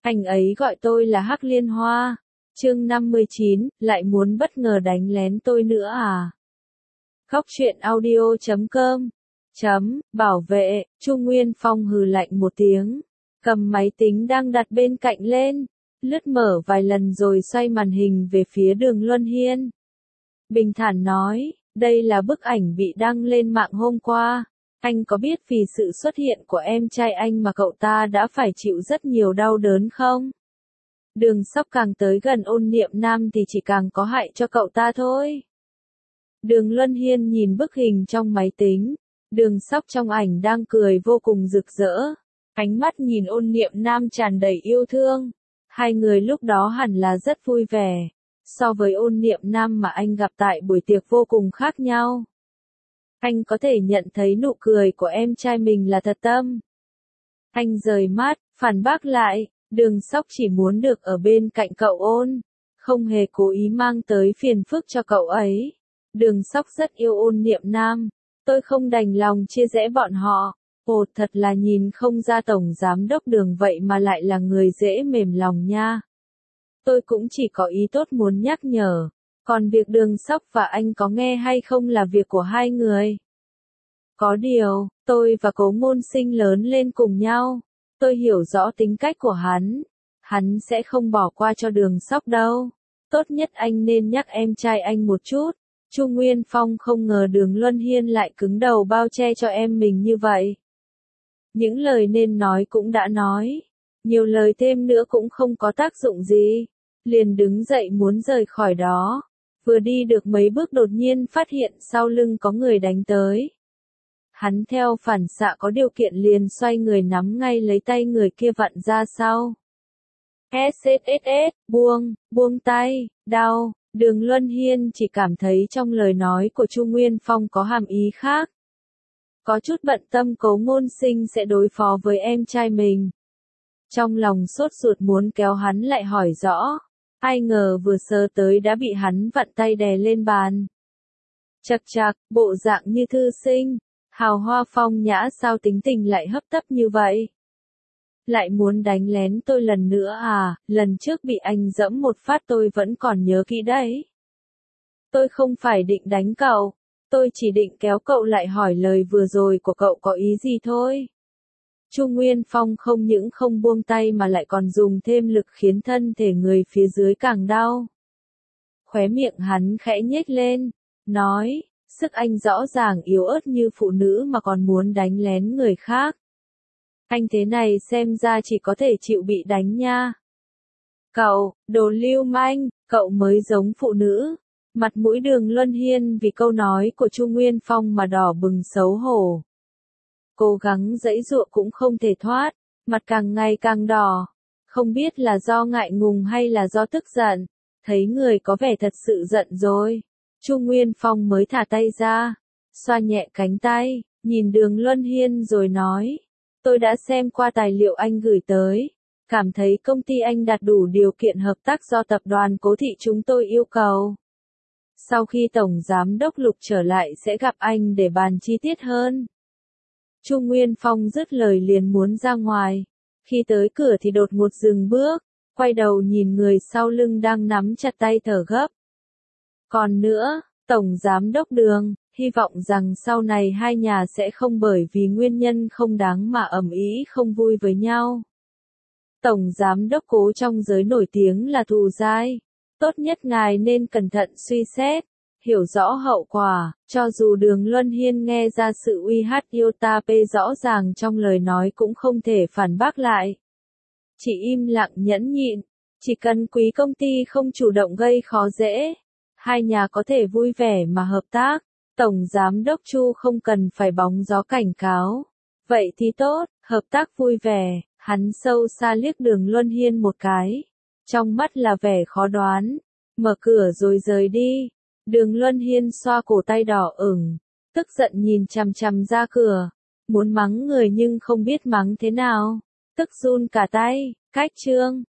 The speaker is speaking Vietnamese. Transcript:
Anh ấy gọi tôi là Hắc Liên Hoa. Chương 59, lại muốn bất ngờ đánh lén tôi nữa à? Khóc chuyện audio.com Bảo vệ, Chu Nguyên Phong hừ lạnh một tiếng, cầm máy tính đang đặt bên cạnh lên, lướt mở vài lần rồi xoay màn hình về phía Đường Luân Hiên. Bình thản nói, đây là bức ảnh bị đăng lên mạng hôm qua. Anh có biết vì sự xuất hiện của em trai anh mà cậu ta đã phải chịu rất nhiều đau đớn không? Đường Sóc càng tới gần Ôn Niệm Nam thì chỉ càng có hại cho cậu ta thôi. Đường Luân Hiên nhìn bức hình trong máy tính. Đường Sóc trong ảnh đang cười vô cùng rực rỡ. Ánh mắt nhìn Ôn Niệm Nam tràn đầy yêu thương. Hai người lúc đó hẳn là rất vui vẻ. So với Ôn Niệm Nam mà anh gặp tại buổi tiệc vô cùng khác nhau. Anh có thể nhận thấy nụ cười của em trai mình là thật tâm. Anh rời mắt, phản bác lại, Đường Sóc chỉ muốn được ở bên cạnh cậu Ôn, không hề cố ý mang tới phiền phức cho cậu ấy. Đường Sóc rất yêu Ôn Niệm Nam, tôi không đành lòng chia rẽ bọn họ. Ồ, thật là nhìn không ra tổng giám đốc Đường vậy mà lại là người dễ mềm lòng nha. Tôi cũng chỉ có ý tốt muốn nhắc nhở. Còn việc Đường Sóc và anh có nghe hay không là việc của hai người. Có điều, tôi và Cố Ngôn Sinh lớn lên cùng nhau. Tôi hiểu rõ tính cách của hắn. Hắn sẽ không bỏ qua cho Đường Sóc đâu. Tốt nhất anh nên nhắc em trai anh một chút. Chu Nguyên Phong không ngờ Đường Luân Hiên lại cứng đầu bao che cho em mình như vậy. Những lời nên nói cũng đã nói. Nhiều lời thêm nữa cũng không có tác dụng gì. Liền đứng dậy muốn rời khỏi đó. Vừa đi được mấy bước đột nhiên phát hiện sau lưng có người đánh tới. Hắn theo phản xạ có điều kiện liền xoay người nắm ngay lấy tay người kia vặn ra sau. SSSS, buông tay, đau. Đường Luân Hiên chỉ cảm thấy trong lời nói của Chu Nguyên Phong có hàm ý khác. Có chút bận tâm Cố Ngôn Sinh sẽ đối phó với em trai mình. Trong lòng sốt ruột muốn kéo hắn lại hỏi rõ. Ai ngờ vừa sờ tới đã bị hắn vặn tay đè lên bàn. Chậc chạc, bộ dạng như thư sinh, hào hoa phong nhã sao tính tình lại hấp tấp như vậy? Lại muốn đánh lén tôi lần nữa à, lần trước bị anh giẫm một phát tôi vẫn còn nhớ kỹ đấy. Tôi không phải định đánh cậu, tôi chỉ định kéo cậu lại hỏi lời vừa rồi của cậu có ý gì thôi. Chu Nguyên Phong không những không buông tay mà lại còn dùng thêm lực khiến thân thể người phía dưới càng đau. Khóe miệng hắn khẽ nhếch lên, nói, sức anh rõ ràng yếu ớt như phụ nữ mà còn muốn đánh lén người khác. Anh thế này xem ra chỉ có thể chịu bị đánh nha. Cậu, đồ lưu manh, cậu mới giống phụ nữ. Mặt mũi Đường Luân Hiên vì câu nói của Chu Nguyên Phong mà đỏ bừng xấu hổ. Cố gắng giãy giụa cũng không thể thoát, mặt càng ngày càng đỏ. Không biết là do ngại ngùng hay là do tức giận. Thấy người có vẻ thật sự giận rồi. Chu Nguyên Phong mới thả tay ra, xoa nhẹ cánh tay, nhìn Đường Luân Hiên rồi nói. Tôi đã xem qua tài liệu anh gửi tới. Cảm thấy công ty anh đạt đủ điều kiện hợp tác do tập đoàn Cố Thị chúng tôi yêu cầu. Sau khi Tổng Giám đốc Lục trở lại sẽ gặp anh để bàn chi tiết hơn. Chu Nguyên Phong dứt lời liền muốn ra ngoài. Khi tới cửa thì đột ngột dừng bước, quay đầu nhìn người sau lưng đang nắm chặt tay thở gấp. Còn nữa, Tổng Giám đốc Đường, hy vọng rằng sau này hai nhà sẽ không bởi vì nguyên nhân không đáng mà ầm ĩ không vui với nhau. Tổng Giám đốc Cố trong giới nổi tiếng là thù dai. Tốt nhất ngài nên cẩn thận suy xét, hiểu rõ hậu quả, cho dù Đường Luân Hiên nghe ra sự uy hắt iota p rõ ràng trong lời nói cũng không thể phản bác lại. Chỉ im lặng nhẫn nhịn, chỉ cần quý công ty không chủ động gây khó dễ, hai nhà có thể vui vẻ mà hợp tác, Tổng Giám đốc Chu không cần phải bóng gió cảnh cáo. Vậy thì tốt, hợp tác vui vẻ, hắn sâu xa liếc Đường Luân Hiên một cái. Trong mắt là vẻ khó đoán, mở cửa rồi rời đi. Đường Luân Hiên xoa cổ tay đỏ ửng, tức giận nhìn chằm chằm ra cửa, muốn mắng người nhưng không biết mắng thế nào, tức run cả tay, cách chương.